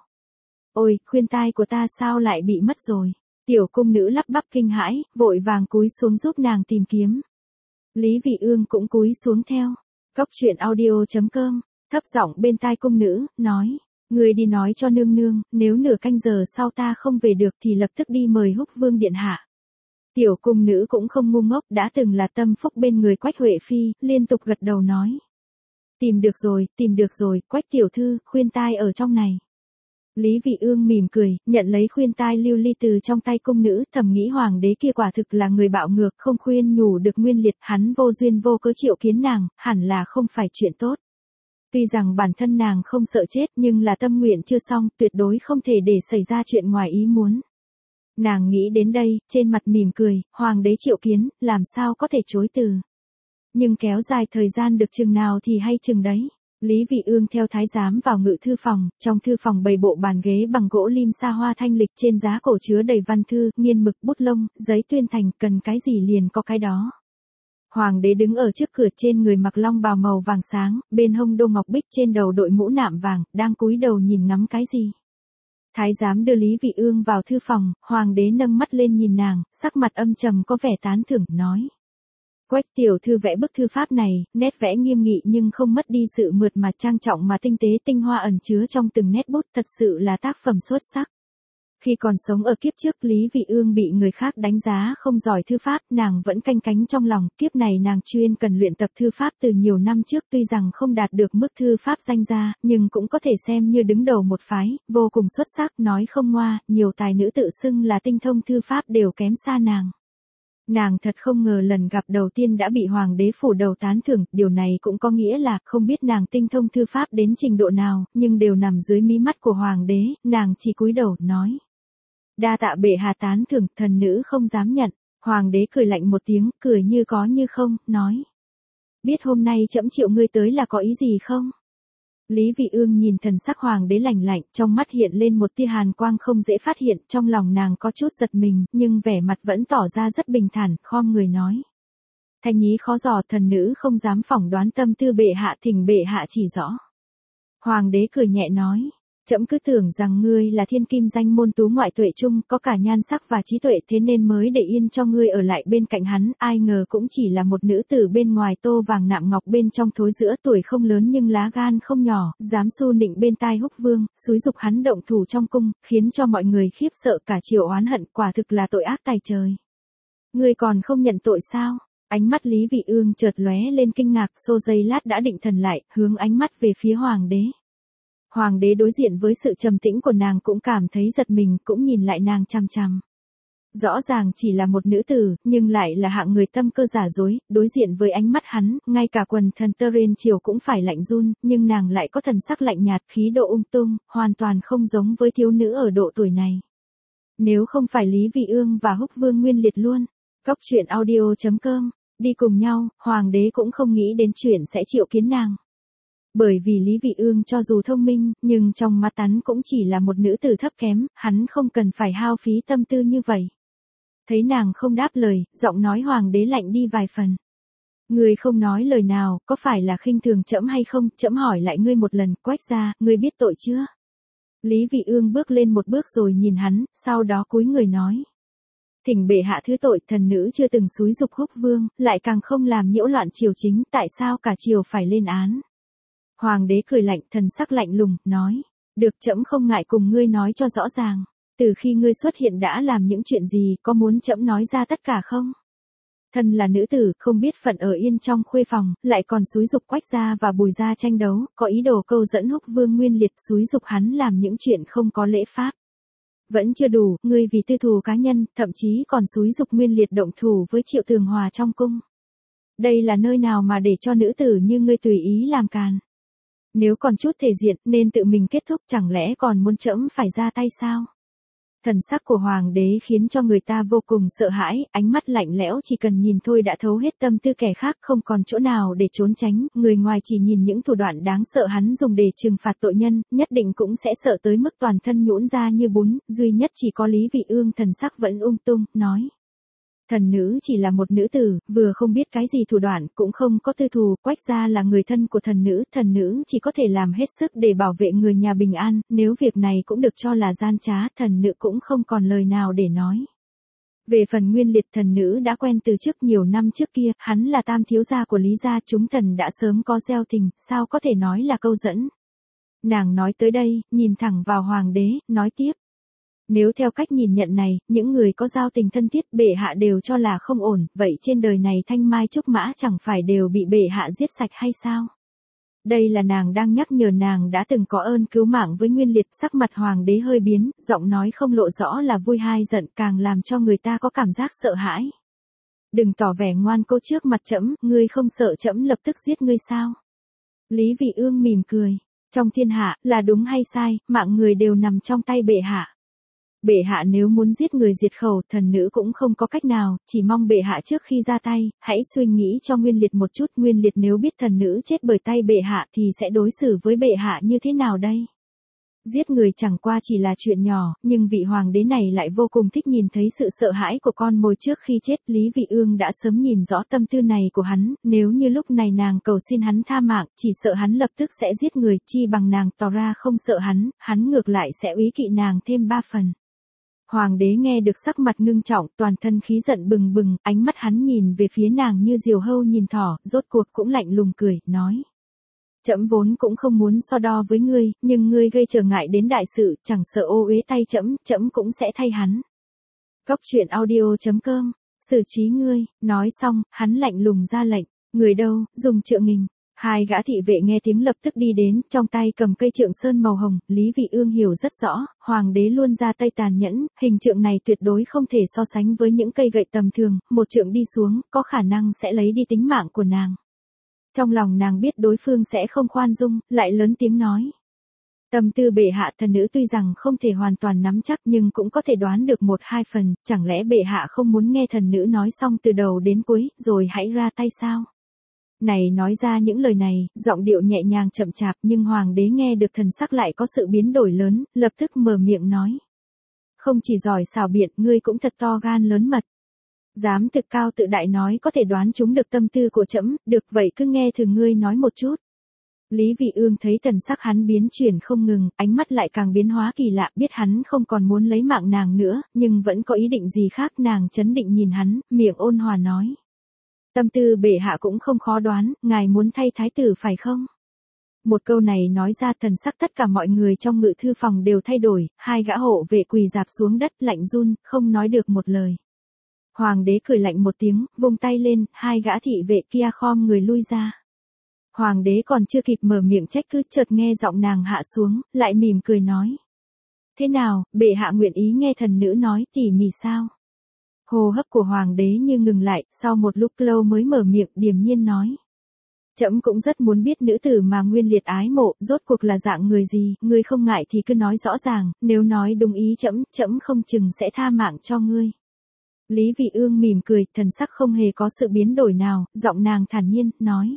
A: Ôi, khuyên tai của ta sao lại bị mất rồi? Tiểu cung nữ lắp bắp kinh hãi, vội vàng cúi xuống giúp nàng tìm kiếm. Lý Vị Ương cũng cúi xuống theo. Cốc truyện audio chấm com, thấp giọng bên tai cung nữ, nói. Người đi nói cho nương nương, nếu nửa canh giờ sau ta không về được thì lập tức đi mời Húc Vương điện hạ. Tiểu cung nữ cũng không ngu ngốc, đã từng là tâm phúc bên người Quách Huệ Phi, liên tục gật đầu nói. Tìm được rồi, tìm được rồi, Quách tiểu thư, khuyên tai ở trong này. Lý Vị Ương mỉm cười, nhận lấy khuyên tai lưu ly từ trong tay cung nữ, thầm nghĩ hoàng đế kia quả thực là người bạo ngược, không khuyên nhủ được nguyên liệt, hắn vô duyên vô cớ triệu kiến nàng, hẳn là không phải chuyện tốt. Tuy rằng bản thân nàng không sợ chết, nhưng là tâm nguyện chưa xong, tuyệt đối không thể để xảy ra chuyện ngoài ý muốn. Nàng nghĩ đến đây, trên mặt mỉm cười, hoàng đế triệu kiến, làm sao có thể chối từ. Nhưng kéo dài thời gian được chừng nào thì hay chừng đấy. Lý Vị Ương theo thái giám vào ngự thư phòng, trong thư phòng bày bộ bàn ghế bằng gỗ lim sa hoa thanh lịch, trên giá cổ chứa đầy văn thư, nghiên mực, bút lông, giấy tuyên thành, cần cái gì liền có cái đó. Hoàng đế đứng ở trước cửa, trên người mặc long bào màu vàng sáng, bên hông đô ngọc bích, trên đầu đội mũ nạm vàng, đang cúi đầu nhìn ngắm cái gì. Thái giám đưa Lý Vị Ương vào thư phòng, hoàng đế nâng mắt lên nhìn nàng, sắc mặt âm trầm có vẻ tán thưởng, nói. Quách tiểu thư vẽ bức thư pháp này, nét vẽ nghiêm nghị nhưng không mất đi sự mượt mà trang trọng mà tinh tế, tinh hoa ẩn chứa trong từng nét bút, thật sự là tác phẩm xuất sắc. Khi còn sống ở kiếp trước, Lý Vị Ương bị người khác đánh giá không giỏi thư pháp, nàng vẫn canh cánh trong lòng, kiếp này nàng chuyên cần luyện tập thư pháp từ nhiều năm trước, tuy rằng không đạt được mức thư pháp danh gia, nhưng cũng có thể xem như đứng đầu một phái, vô cùng xuất sắc, nói không ngoa, nhiều tài nữ tự xưng là tinh thông thư pháp đều kém xa nàng. Nàng thật không ngờ lần gặp đầu tiên đã bị hoàng đế phủ đầu tán thưởng, điều này cũng có nghĩa là không biết nàng tinh thông thư pháp đến trình độ nào, nhưng đều nằm dưới mí mắt của hoàng đế, nàng chỉ cúi đầu, nói. Đa tạ bệ hạ tán thưởng, thần nữ không dám nhận. Hoàng đế cười lạnh một tiếng, cười như có như không, nói. Biết hôm nay trẫm triệu ngươi tới là có ý gì không? Lý Vị Ương nhìn thần sắc hoàng đế lạnh lạnh, trong mắt hiện lên một tia hàn quang không dễ phát hiện, trong lòng nàng có chút giật mình, nhưng vẻ mặt vẫn tỏ ra rất bình thản, khom người nói. Thanh nhí khó dò, thần nữ không dám phỏng đoán tâm tư bệ hạ, thỉnh bệ hạ chỉ rõ. Hoàng đế cười nhẹ nói. Trẫm cứ tưởng rằng ngươi là thiên kim danh môn tú ngoại tuệ trung, có cả nhan sắc và trí tuệ, thế nên mới để yên cho ngươi ở lại bên cạnh hắn, ai ngờ cũng chỉ là một nữ tử bên ngoài tô vàng nạm ngọc bên trong thối rữa, tuổi không lớn nhưng lá gan không nhỏ, dám xu nịnh bên tai Húc Vương, xúi giục hắn động thủ trong cung, khiến cho mọi người khiếp sợ cả triều oán hận, quả thực là tội ác tày trời. Ngươi còn không nhận tội sao? Ánh mắt Lý Vị Ương chợt lóe lên kinh ngạc, xô giây lát đã định thần lại, hướng ánh mắt về phía hoàng đế. Hoàng đế đối diện với sự trầm tĩnh của nàng cũng cảm thấy giật mình, cũng nhìn lại nàng chằm chằm. Rõ ràng chỉ là một nữ tử, nhưng lại là hạng người tâm cơ giả dối, đối diện với ánh mắt hắn, ngay cả quần thần Teren triều cũng phải lạnh run, nhưng nàng lại có thần sắc lạnh nhạt, khí độ ung tung, hoàn toàn không giống với thiếu nữ ở độ tuổi này. Nếu không phải Lý Vị Ương và Húc Vương nguyên liệt luôn. Cóc truyện audio chấm com, đi cùng nhau, hoàng đế cũng không nghĩ đến chuyện sẽ triệu kiến nàng. Bởi vì Lý Vị Ương cho dù thông minh, nhưng trong mắt hắn cũng chỉ là một nữ tử thấp kém, hắn không cần phải hao phí tâm tư như vậy. Thấy nàng không đáp lời, giọng nói hoàng đế lạnh đi vài phần. Ngươi không nói lời nào, có phải là khinh thường trẫm hay không? Trẫm hỏi lại ngươi một lần, Quách gia, ngươi biết tội chưa? Lý Vị Ương bước lên một bước rồi nhìn hắn, sau đó cúi người nói. Thỉnh bệ hạ thứ tội, thần nữ chưa từng xúi giục Húc Vương, lại càng không làm nhiễu loạn triều chính, tại sao cả triều phải lên án? Hoàng đế cười lạnh, thần sắc lạnh lùng, nói. Được, trẫm không ngại cùng ngươi nói cho rõ ràng. Từ khi ngươi xuất hiện đã làm những chuyện gì, có muốn trẫm nói ra tất cả không? Thân là nữ tử, không biết phận ở yên trong khuê phòng, lại còn xúi giục Quách gia và Bùi gia tranh đấu, có ý đồ câu dẫn Húc Vương nguyên liệt, xúi giục hắn làm những chuyện không có lễ pháp. Vẫn chưa đủ, ngươi vì tư thù cá nhân, thậm chí còn xúi giục nguyên liệt động thủ với Triệu Tường Hòa trong cung. Đây là nơi nào mà để cho nữ tử như ngươi tùy ý làm càn? Nếu còn chút thể diện, nên tự mình kết thúc, chẳng lẽ còn muốn trẫm phải ra tay sao? Thần sắc của hoàng đế khiến cho người ta vô cùng sợ hãi, ánh mắt lạnh lẽo chỉ cần nhìn thôi đã thấu hết tâm tư kẻ khác, không còn chỗ nào để trốn tránh, người ngoài chỉ nhìn những thủ đoạn đáng sợ hắn dùng để trừng phạt tội nhân, nhất định cũng sẽ sợ tới mức toàn thân nhũn ra như bún, duy nhất chỉ có Lý Vị Ương thần sắc vẫn ung tung, nói. Thần nữ chỉ là một nữ tử, vừa không biết cái gì thủ đoạn, cũng không có tư thù, Quách gia là người thân của thần nữ, thần nữ chỉ có thể làm hết sức để bảo vệ người nhà bình an, nếu việc này cũng được cho là gian trá, thần nữ cũng không còn lời nào để nói. Về phần nguyên liệt, thần nữ đã quen từ trước nhiều năm trước kia, hắn là tam thiếu gia của Lý gia, chúng thần đã sớm có gieo tình, sao có thể nói là câu dẫn. Nàng nói tới đây, nhìn thẳng vào hoàng đế, nói tiếp. Nếu theo cách nhìn nhận này, những người có giao tình thân thiết bệ hạ đều cho là không ổn, vậy trên đời này thanh mai trúc mã chẳng phải đều bị bệ hạ giết sạch hay sao? Đây là nàng đang nhắc nhở nàng đã từng có ơn cứu mạng với nguyên liệt, sắc mặt hoàng đế hơi biến, giọng nói không lộ rõ là vui hay giận, càng làm cho người ta có cảm giác sợ hãi. Đừng tỏ vẻ ngoan cố trước mặt trẫm, ngươi không sợ trẫm lập tức giết ngươi sao? Lý Vị Ương mỉm cười, trong thiên hạ, là đúng hay sai, mạng người đều nằm trong tay bệ hạ. Bệ hạ nếu muốn giết người diệt khẩu, thần nữ cũng không có cách nào, chỉ mong bệ hạ trước khi ra tay, hãy suy nghĩ cho nguyên liệt một chút, nguyên liệt nếu biết thần nữ chết bởi tay bệ hạ thì sẽ đối xử với bệ hạ như thế nào đây? Giết người chẳng qua chỉ là chuyện nhỏ, nhưng vị hoàng đế này lại vô cùng thích nhìn thấy sự sợ hãi của con mồi trước khi chết. Lý Vị Ương đã sớm nhìn rõ tâm tư này của hắn, nếu như lúc này nàng cầu xin hắn tha mạng, chỉ sợ hắn lập tức sẽ giết người, chi bằng nàng tỏ ra không sợ hắn, hắn ngược lại sẽ úy kỵ nàng thêm ba phần. Hoàng đế nghe được sắc mặt ngưng trọng, toàn thân khí giận bừng bừng, ánh mắt hắn nhìn về phía nàng như diều hâu nhìn thỏ, rốt cuộc cũng lạnh lùng cười, nói. Trẫm vốn cũng không muốn so đo với ngươi, nhưng ngươi gây trở ngại đến đại sự, chẳng sợ ô uế tay trẫm, trẫm cũng sẽ thay hắn. Cóc truyện audio chấm com, xử trí ngươi, nói xong, hắn lạnh lùng ra lệnh, người đâu, dùng trượng nghình. Hai gã thị vệ nghe tiếng lập tức đi đến, trong tay cầm cây trượng sơn màu hồng, Lý Vị Ương hiểu rất rõ, hoàng đế luôn ra tay tàn nhẫn, hình trượng này tuyệt đối không thể so sánh với những cây gậy tầm thường, một trượng đi xuống, có khả năng sẽ lấy đi tính mạng của nàng. Trong lòng nàng biết đối phương sẽ không khoan dung, lại lớn tiếng nói. Tâm tư bệ hạ, thần nữ tuy rằng không thể hoàn toàn nắm chắc nhưng cũng có thể đoán được một hai phần, chẳng lẽ bệ hạ không muốn nghe thần nữ nói xong từ đầu đến cuối, rồi hãy ra tay sao? Này nói ra những lời này, giọng điệu nhẹ nhàng chậm chạp nhưng hoàng đế nghe được thần sắc lại có sự biến đổi lớn, lập tức mở miệng nói. Không chỉ giỏi xảo biện, ngươi cũng thật to gan lớn mật. Dám thực cao tự đại nói có thể đoán chúng được tâm tư của trẫm, được vậy cứ nghe thử ngươi nói một chút. Lý Vị Ương thấy thần sắc hắn biến chuyển không ngừng, ánh mắt lại càng biến hóa kỳ lạ, biết hắn không còn muốn lấy mạng nàng nữa, nhưng vẫn có ý định gì khác, nàng chấn định nhìn hắn, miệng ôn hòa nói. Tâm tư bệ hạ cũng không khó đoán, ngài muốn thay thái tử phải không? Một câu này nói ra thần sắc tất cả mọi người trong ngự thư phòng đều thay đổi, hai gã hộ vệ quỳ dạp xuống đất lạnh run, không nói được một lời. Hoàng đế cười lạnh một tiếng, vung tay lên, hai gã thị vệ kia khom người lui ra. Hoàng đế còn chưa kịp mở miệng trách cứ, chợt nghe giọng nàng hạ xuống, lại mỉm cười nói. Thế nào, bệ hạ nguyện ý nghe thần nữ nói tỉ mỉ sao? Hô hấp của hoàng đế như ngừng lại, sau một lúc lâu mới mở miệng điềm nhiên nói. Trẫm cũng rất muốn biết nữ tử mà Nguyên Liệt ái mộ, rốt cuộc là dạng người gì, ngươi không ngại thì cứ nói rõ ràng, nếu nói đúng ý trẫm, trẫm không chừng sẽ tha mạng cho ngươi. Lý Vị Ương mỉm cười, thần sắc không hề có sự biến đổi nào, giọng nàng thản nhiên, nói.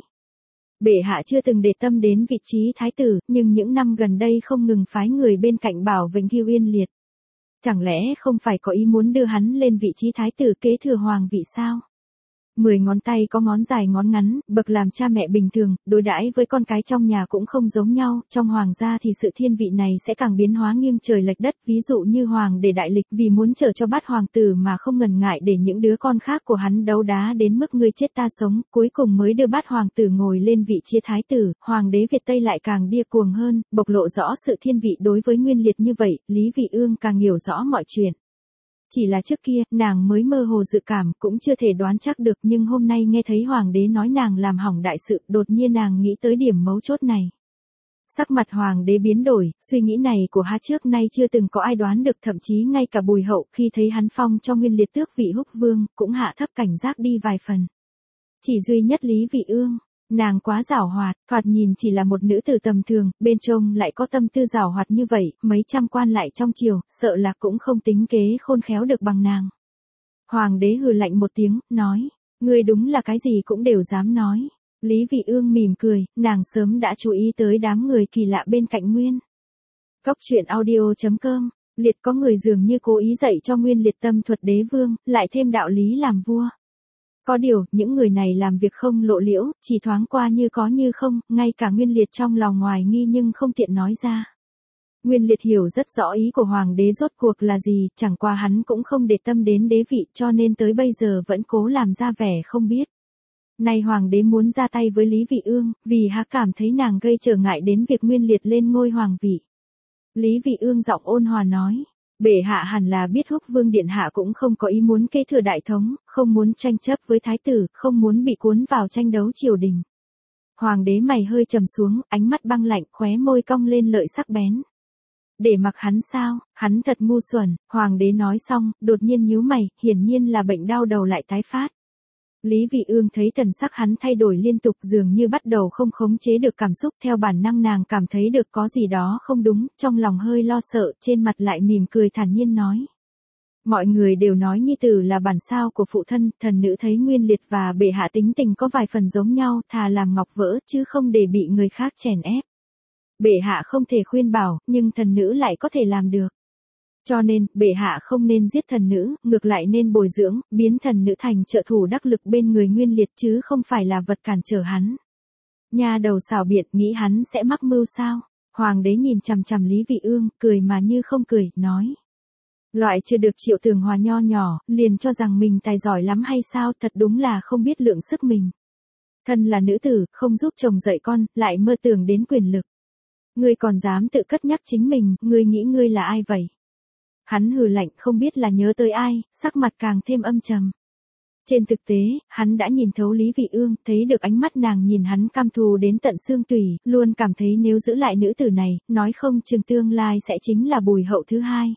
A: Bệ hạ chưa từng để tâm đến vị trí thái tử, nhưng những năm gần đây không ngừng phái người bên cạnh bảo vệ Hưu Yên Liệt. Chẳng lẽ không phải có ý muốn đưa hắn lên vị trí thái tử kế thừa hoàng vị sao? Mười ngón tay có ngón dài ngón ngắn, bậc làm cha mẹ bình thường, đối đãi với con cái trong nhà cũng không giống nhau, trong hoàng gia thì sự thiên vị này sẽ càng biến hóa nghiêng trời lệch đất, ví dụ như hoàng để đại lịch vì muốn chờ cho bát hoàng tử mà không ngần ngại để những đứa con khác của hắn đấu đá đến mức ngươi chết ta sống, cuối cùng mới đưa bát hoàng tử ngồi lên vị trí thái tử, hoàng đế Việt Tây lại càng điên cuồng hơn, bộc lộ rõ sự thiên vị đối với Nguyên Liệt như vậy, Lý Vị Ương càng hiểu rõ mọi chuyện. Chỉ là trước kia, nàng mới mơ hồ dự cảm, cũng chưa thể đoán chắc được, nhưng hôm nay nghe thấy hoàng đế nói nàng làm hỏng đại sự, đột nhiên nàng nghĩ tới điểm mấu chốt này. Sắc mặt hoàng đế biến đổi, suy nghĩ này của hắn trước nay chưa từng có ai đoán được, thậm chí ngay cả Bùi Hậu khi thấy hắn phong cho Nguyên Liệt tước vị húc vương, cũng hạ thấp cảnh giác đi vài phần. Chỉ duy nhất Lý Vị Ương, nàng quá giảo hoạt, thoạt nhìn chỉ là một nữ tử tầm thường, bên trong lại có tâm tư giảo hoạt như vậy, mấy trăm quan lại trong triều, sợ là cũng không tính kế khôn khéo được bằng nàng. Hoàng đế hừ lạnh một tiếng, nói, ngươi đúng là cái gì cũng đều dám nói. Lý Vị Ương mỉm cười, nàng sớm đã chú ý tới đám người kỳ lạ bên cạnh Nguyên. Góc truyện audio chấm com, liệt có người dường như cố ý dạy cho Nguyên Liệt tâm thuật đế vương, lại thêm đạo lý làm vua. Có điều, những người này làm việc không lộ liễu, chỉ thoáng qua như có như không, ngay cả Nguyên Liệt trong lòng ngoài nghi nhưng không tiện nói ra. Nguyên Liệt hiểu rất rõ ý của hoàng đế rốt cuộc là gì, chẳng qua hắn cũng không để tâm đến đế vị cho nên tới bây giờ vẫn cố làm ra vẻ không biết. Nay hoàng đế muốn ra tay với Lý Vị Ương, vì hắn cảm thấy nàng gây trở ngại đến việc Nguyên Liệt lên ngôi hoàng vị. Lý Vị Ương giọng ôn hòa nói. Bệ hạ hẳn là biết Húc Vương điện hạ cũng không có ý muốn kế thừa đại thống, không muốn tranh chấp với thái tử, không muốn bị cuốn vào tranh đấu triều đình. Hoàng đế mày hơi trầm xuống, ánh mắt băng lạnh, khóe môi cong lên lợi sắc bén. Để mặc hắn sao, hắn thật ngu xuẩn, hoàng đế nói xong, đột nhiên nhíu mày, hiển nhiên là bệnh đau đầu lại tái phát. Lý Vị Ương thấy thần sắc hắn thay đổi liên tục, dường như bắt đầu không khống chế được cảm xúc, theo bản năng nàng cảm thấy được có gì đó không đúng, trong lòng hơi lo sợ, trên mặt lại mỉm cười thản nhiên nói. Mọi người đều nói nhi tử là bản sao của phụ thân, thần nữ thấy Nguyên Liệt và bệ hạ tính tình có vài phần giống nhau, thà làm ngọc vỡ chứ không để bị người khác chèn ép. Bệ hạ không thể khuyên bảo, nhưng thần nữ lại có thể làm được. Cho nên, bệ hạ không nên giết thần nữ, ngược lại nên bồi dưỡng, biến thần nữ thành trợ thủ đắc lực bên người Nguyên Liệt chứ không phải là vật cản trở hắn. Nha đầu xảo biện nghĩ hắn sẽ mắc mưu sao? Hoàng đế nhìn chằm chằm Lý Vị Ương, cười mà như không cười, nói. Loại chưa được Triệu Tường Hòa nho nhỏ, liền cho rằng mình tài giỏi lắm hay sao, thật đúng là không biết lượng sức mình. Thân là nữ tử, không giúp chồng dạy con, lại mơ tưởng đến quyền lực. Ngươi còn dám tự cất nhắc chính mình, ngươi nghĩ ngươi là ai vậy? Hắn hừ lạnh không biết là nhớ tới ai, sắc mặt càng thêm âm trầm. Trên thực tế, hắn đã nhìn thấu Lý Vị Ương, thấy được ánh mắt nàng nhìn hắn cam thù đến tận xương tủy, luôn cảm thấy nếu giữ lại nữ tử này, nói không chừng tương lai sẽ chính là Bùi Hậu thứ hai.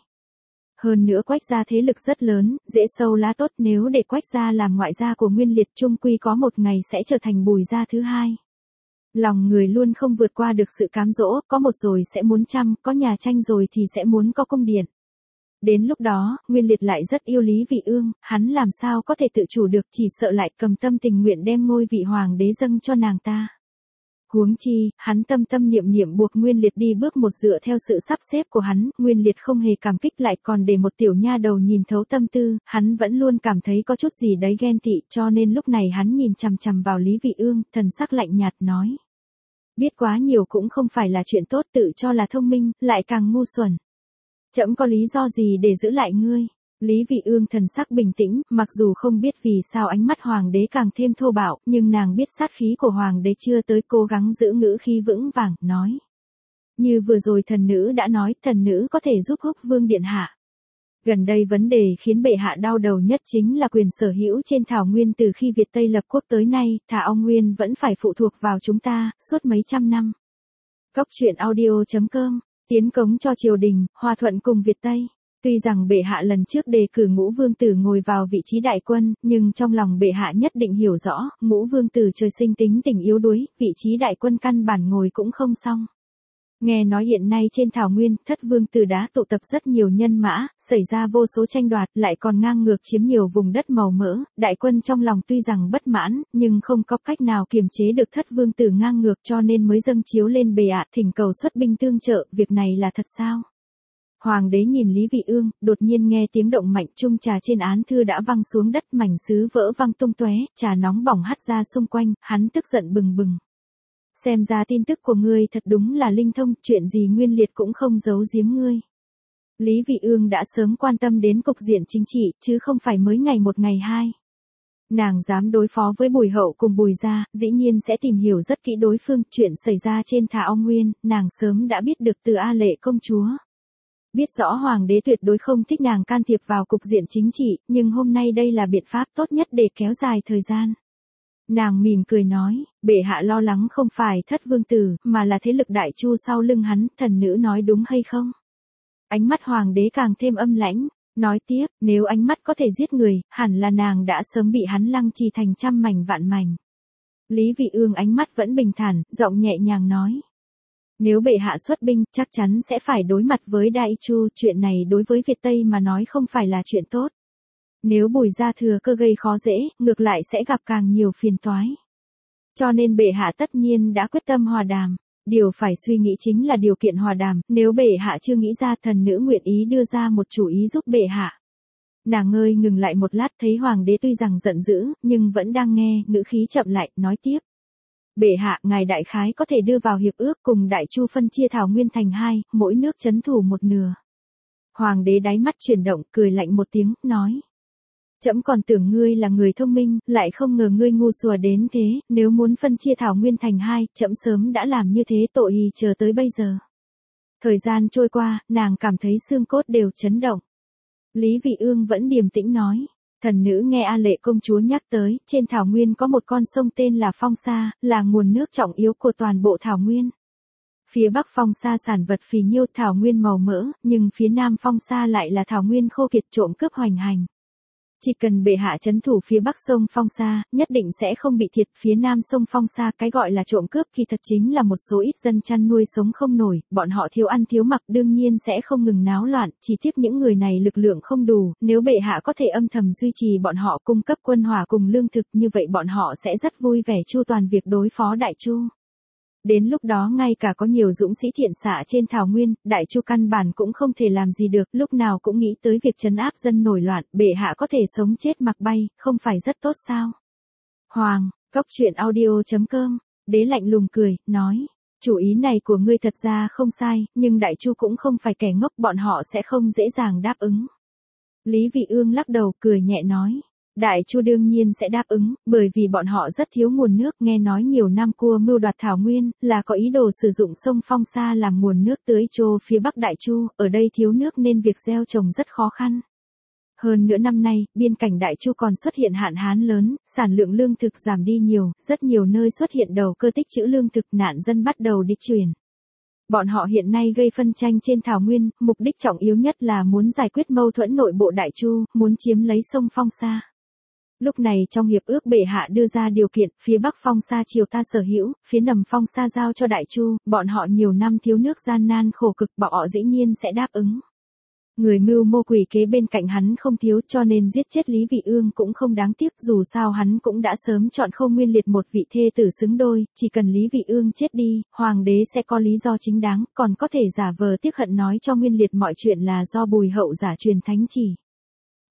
A: Hơn nữa Quách gia thế lực rất lớn, dễ sâu lá tốt, nếu để Quách gia làm ngoại gia của Nguyên Liệt chung quy có một ngày sẽ trở thành Bùi gia thứ hai. Lòng người luôn không vượt qua được sự cám dỗ, có một rồi sẽ muốn trăm, có nhà tranh rồi thì sẽ muốn có cung điện. Đến lúc đó, Nguyên Liệt lại rất yêu Lý Vị Ương, hắn làm sao có thể tự chủ được, chỉ sợ lại cầm tâm tình nguyện đem ngôi vị hoàng đế dâng cho nàng ta. Huống chi, hắn tâm tâm niệm niệm buộc Nguyên Liệt đi bước một dựa theo sự sắp xếp của hắn, Nguyên Liệt không hề cảm kích lại còn để một tiểu nha đầu nhìn thấu tâm tư, hắn vẫn luôn cảm thấy có chút gì đấy ghen tị, cho nên lúc này hắn nhìn chằm chằm vào Lý Vị Ương, thần sắc lạnh nhạt nói. Biết quá nhiều cũng không phải là chuyện tốt, tự cho là thông minh, lại càng ngu xuẩn. Trẫm có lý do gì để giữ lại ngươi? Lý Vị Ương thần sắc bình tĩnh, mặc dù không biết vì sao ánh mắt hoàng đế càng thêm thô bạo, nhưng nàng biết sát khí của hoàng đế chưa tới, cố gắng giữ ngữ khí vững vàng, nói. Như vừa rồi thần nữ đã nói, thần nữ có thể giúp Húc Vương điện hạ. Gần đây vấn đề khiến bệ hạ đau đầu nhất chính là quyền sở hữu trên thảo nguyên. Từ khi Việt Tây lập quốc tới nay, Thả Ong Nguyên vẫn phải phụ thuộc vào chúng ta, suốt mấy trăm năm. Góc truyện audio chấm com, tiến cống cho triều đình, hòa thuận cùng Việt Tây. Tuy rằng bệ hạ lần trước đề cử Ngũ Vương Tử ngồi vào vị trí đại quân, nhưng trong lòng bệ hạ nhất định hiểu rõ, Ngũ Vương Tử trời sinh tính tình yếu đuối, vị trí đại quân căn bản ngồi cũng không xong. Nghe nói hiện nay trên thảo nguyên, Thất Vương Tử đã tụ tập rất nhiều nhân mã, xảy ra vô số tranh đoạt, lại còn ngang ngược chiếm nhiều vùng đất màu mỡ, đại quân trong lòng tuy rằng bất mãn, nhưng không có cách nào kiềm chế được Thất Vương Tử ngang ngược, cho nên mới dâng chiếu lên bệ hạ thỉnh cầu xuất binh tương trợ. Việc này là thật sao? Hoàng đế nhìn Lý Vị Ương, đột nhiên nghe tiếng động mạnh, chung trà trên án thư đã văng xuống đất, mảnh sứ vỡ văng tung tóe, trà nóng bỏng hắt ra xung quanh, hắn tức giận bừng bừng. Xem ra tin tức của ngươi thật đúng là linh thông, chuyện gì Nguyên Liệt cũng không giấu giếm ngươi. Lý Vị Ương đã sớm quan tâm đến cục diện chính trị, chứ không phải mới ngày một ngày hai. Nàng dám đối phó với Bùi Hậu cùng Bùi gia, dĩ nhiên sẽ tìm hiểu rất kỹ đối phương. Chuyện xảy ra trên Thả Ong Nguyên, nàng sớm đã biết được từ A Lệ công chúa. Biết rõ hoàng đế tuyệt đối không thích nàng can thiệp vào cục diện chính trị, nhưng hôm nay đây là biện pháp tốt nhất để kéo dài thời gian. Nàng mỉm cười nói, bệ hạ lo lắng không phải Thất Vương Tử, mà là thế lực Đại Chu sau lưng hắn, thần nữ nói đúng hay không? Ánh mắt hoàng đế càng thêm âm lãnh, nói tiếp, nếu ánh mắt có thể giết người, hẳn là nàng đã sớm bị hắn lăng trì thành trăm mảnh vạn mảnh. Lý Vị Ương ánh mắt vẫn bình thản, giọng nhẹ nhàng nói. Nếu bệ hạ xuất binh, chắc chắn sẽ phải đối mặt với Đại Chu, chuyện này đối với Việt Tây mà nói không phải là chuyện tốt. Nếu Bùi gia thừa cơ gây khó dễ, ngược lại sẽ gặp càng nhiều phiền toái. Cho nên bệ hạ tất nhiên đã quyết tâm hòa đàm. Điều phải suy nghĩ chính là điều kiện hòa đàm, nếu bệ hạ chưa nghĩ ra, thần nữ nguyện ý đưa ra một chủ ý giúp bệ hạ. Nàng ngơi ngừng lại một lát, thấy hoàng đế tuy rằng giận dữ, nhưng vẫn đang nghe, ngữ khí chậm lại, nói tiếp. Bệ hạ, ngài đại khái có thể đưa vào hiệp ước cùng Đại Chu phân chia thảo nguyên thành hai, mỗi nước trấn thủ một nửa. Hoàng đế đáy mắt chuyển động, cười lạnh một tiếng, nói. Trẫm còn tưởng ngươi là người thông minh, lại không ngờ ngươi ngu xua đến thế, nếu muốn phân chia thảo nguyên thành hai, trẫm sớm đã làm như thế, tội gì chờ tới bây giờ. Thời gian trôi qua, nàng cảm thấy xương cốt đều chấn động. Lý Vị Ương vẫn điềm tĩnh nói. Thần nữ nghe A Lệ công chúa nhắc tới, trên thảo nguyên có một con sông tên là Phong Sa, là nguồn nước trọng yếu của toàn bộ thảo nguyên. Phía bắc Phong Sa sản vật phì nhiêu, thảo nguyên màu mỡ, nhưng phía nam Phong Sa lại là thảo nguyên khô kiệt, trộm cướp hoành hành. Chỉ cần bệ hạ trấn thủ phía bắc sông Phong Sa, nhất định sẽ không bị thiệt. Phía nam sông Phong Sa, cái gọi là trộm cướp kỳ thật chính là một số ít dân chăn nuôi sống không nổi, bọn họ thiếu ăn thiếu mặc đương nhiên sẽ không ngừng náo loạn, chỉ tiếc những người này lực lượng không đủ, nếu bệ hạ có thể âm thầm duy trì bọn họ cung cấp quân hỏa cùng lương thực, như vậy bọn họ sẽ rất vui vẻ chu toàn việc đối phó Đại Chu. Đến lúc đó ngay cả có nhiều dũng sĩ thiện xạ trên thảo nguyên, Đại Chu căn bản cũng không thể làm gì được, lúc nào cũng nghĩ tới việc trấn áp dân nổi loạn, bệ hạ có thể sống chết mặc bay, không phải rất tốt sao? Hoàng, góc truyện audio chấm com, đế lạnh lùng cười, nói, chủ ý này của ngươi thật ra không sai, nhưng Đại Chu cũng không phải kẻ ngốc, bọn họ sẽ không dễ dàng đáp ứng. Lý Vị Ương lắc đầu, cười nhẹ nói. Đại Chu đương nhiên sẽ đáp ứng, bởi vì bọn họ rất thiếu nguồn nước, nghe nói nhiều năm cua mưu đoạt thảo nguyên, là có ý đồ sử dụng sông Phong Sa làm nguồn nước tưới cho phía bắc Đại Chu, ở đây thiếu nước nên việc gieo trồng rất khó khăn. Hơn nữa năm nay, biên cảnh Đại Chu còn xuất hiện hạn hán lớn, sản lượng lương thực giảm đi nhiều, rất nhiều nơi xuất hiện đầu cơ tích trữ lương thực, nạn dân bắt đầu đi chuyển. Bọn họ hiện nay gây phân tranh trên thảo nguyên, mục đích trọng yếu nhất là muốn giải quyết mâu thuẫn nội bộ Đại Chu, muốn chiếm lấy sông Phong Sa. Lúc này trong hiệp ước bệ hạ đưa ra điều kiện, phía bắc Phong Sa triều ta sở hữu, phía nằm Phong Sa giao cho Đại Chu, bọn họ nhiều năm thiếu nước gian nan khổ cực, bọn họ dĩ nhiên sẽ đáp ứng. Người mưu mô quỷ kế bên cạnh hắn không thiếu, cho nên giết chết Lý Vị Ương cũng không đáng tiếc, dù sao hắn cũng đã sớm chọn Khâu Nguyên Liệt một vị thê tử xứng đôi, chỉ cần Lý Vị Ương chết đi, hoàng đế sẽ có lý do chính đáng, còn có thể giả vờ tiếc hận nói cho Nguyên Liệt mọi chuyện là do Bùi Hậu giả truyền thánh chỉ.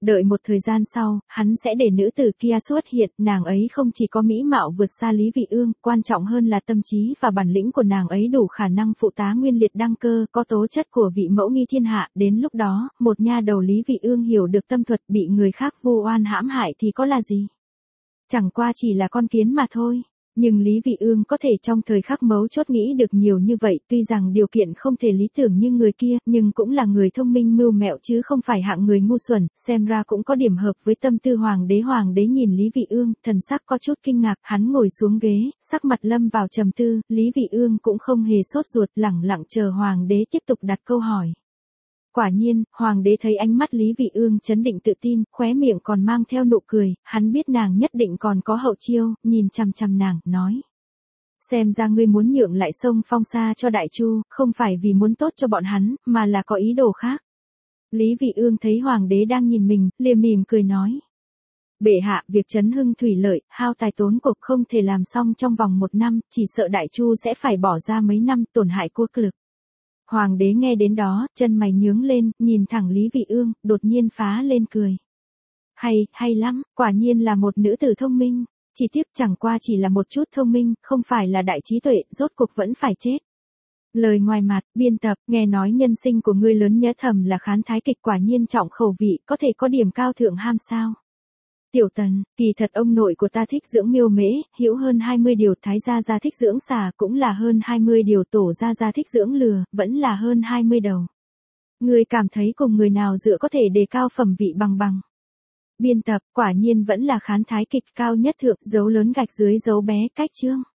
A: đợi một thời gian sau, hắn sẽ để nữ tử kia xuất hiện, nàng ấy không chỉ có mỹ mạo vượt xa Lý Vị Ương, quan trọng hơn là tâm trí và bản lĩnh của nàng ấy đủ khả năng phụ tá Nguyên Liệt đăng cơ, có tố chất của vị mẫu nghi thiên hạ, đến lúc đó, một nha đầu Lý Vị Ương hiểu được tâm thuật bị người khác vu oan hãm hại thì có là gì? Chẳng qua chỉ là con kiến mà thôi. Nhưng Lý Vị Ương có thể trong thời khắc mấu chốt nghĩ được nhiều như vậy, tuy rằng điều kiện không thể lý tưởng như người kia, nhưng cũng là người thông minh mưu mẹo chứ không phải hạng người ngu xuẩn, xem ra cũng có điểm hợp với tâm tư hoàng đế. Hoàng đế nhìn Lý Vị Ương, thần sắc có chút kinh ngạc, hắn ngồi xuống ghế, sắc mặt lâm vào trầm tư, Lý Vị Ương cũng không hề sốt ruột, lẳng lặng chờ hoàng đế tiếp tục đặt câu hỏi. Quả nhiên, hoàng đế thấy ánh mắt Lý Vị Ương chấn định tự tin, khóe miệng còn mang theo nụ cười, hắn biết nàng nhất định còn có hậu chiêu, nhìn chằm chằm nàng, nói. Xem ra ngươi muốn nhượng lại sông Phong Sa cho Đại Chu, không phải vì muốn tốt cho bọn hắn, mà là có ý đồ khác. Lý Vị Ương thấy hoàng đế đang nhìn mình, liền mỉm cười nói. Bệ hạ, việc trấn hưng thủy lợi, hao tài tốn cuộc không thể làm xong trong vòng một năm, chỉ sợ Đại Chu sẽ phải bỏ ra mấy năm tổn hại quốc lực. Hoàng đế nghe đến đó, chân mày nhướng lên, nhìn thẳng Lý Vị Ương, đột nhiên phá lên cười. Hay, hay lắm, quả nhiên là một nữ tử thông minh, chỉ tiếc chẳng qua chỉ là một chút thông minh, không phải là đại trí tuệ, rốt cuộc vẫn phải chết. Lời ngoài mặt, biên tập, nghe nói nhân sinh của ngươi lớn nhớ thầm là khán thái kịch, quả nhiên trọng khẩu vị, có thể có điểm cao thượng ham sao. Tiểu Tần, kỳ thật ông nội của ta thích dưỡng miêu mễ, hữu hơn hai mươi điều, Thái gia gia thích dưỡng xà, cũng là hơn hai mươi điều, Tổ gia gia thích dưỡng lừa, vẫn là hơn hai mươi đầu. Ngươi cảm thấy cùng người nào dựa có thể đề cao phẩm vị bằng bằng. Biên tập, quả nhiên vẫn là khán thái kịch cao nhất thượng, dấu lớn gạch dưới dấu bé, cách chương.